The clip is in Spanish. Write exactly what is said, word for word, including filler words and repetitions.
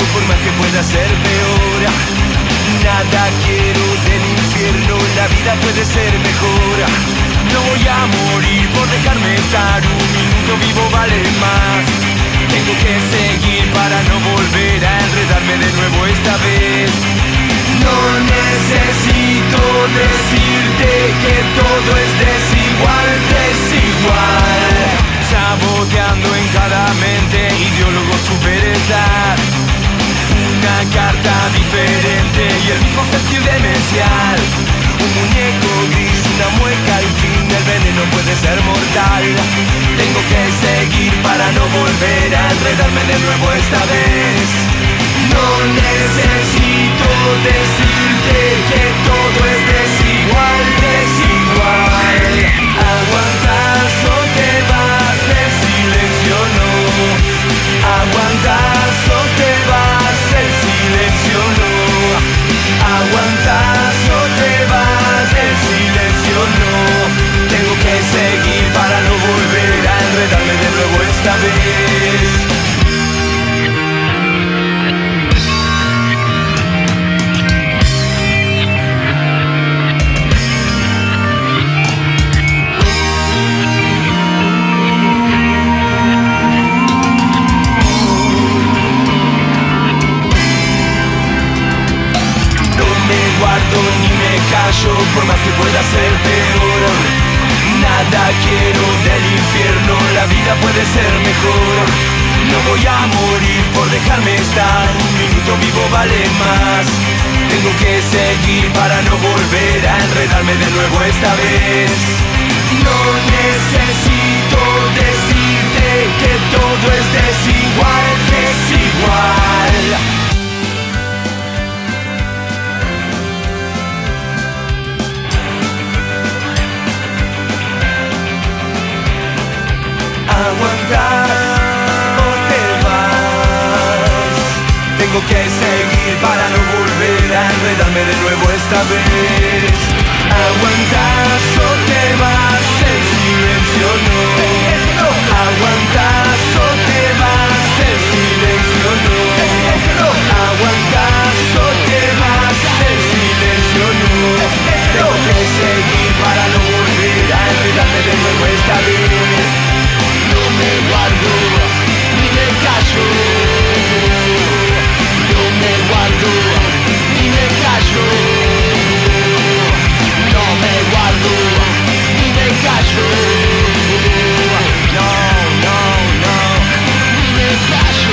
por más que pueda ser peor. Nada quiero del infierno, la vida puede ser mejor. No voy a morir por dejarme estar, un minuto vivo vale más. Tengo que seguir para no volver a enredarme de nuevo esta vez. No necesito decirte que todo es desigual, desigual. Saboteando en cada mente ideólogos superstar. Una carta diferente y el mismo sentir demencial. Un muñeco gris, una mueca al fin, el veneno puede ser mortal. Tengo que seguir para no volver a enredarme de nuevo esta vez. No necesito decirte que todo es desigual, desigual. Aguantas o te vas, el silencio no. Aguantas o te vas, el silencio no. Aguantas o te vas, el silencio no. Tengo que seguir para no volver a enredarme de nuevo esta vez. Ni me callo, por más que pueda ser peor. Nada quiero del infierno, la vida puede ser mejor. No voy a morir por dejarme estar, un minuto vivo vale más. Tengo que seguir para no volver a enredarme de nuevo esta vez. No necesito decirte que todo es desigual, desigual. Aguantar o te vas. Tengo que seguir para no volver a enredarme de nuevo esta vez. Aguantas o te vas, el silencio no. Aguantas o te vas, el silencio no. Aguantas o te vas, el silencio no. Tengo que seguir para no volver a enredarme de nuevo esta vez. No me guardo, ni me callo. No me guardo, ni me callo. No me guardo, ni me callo. No, no, no, ni me callo.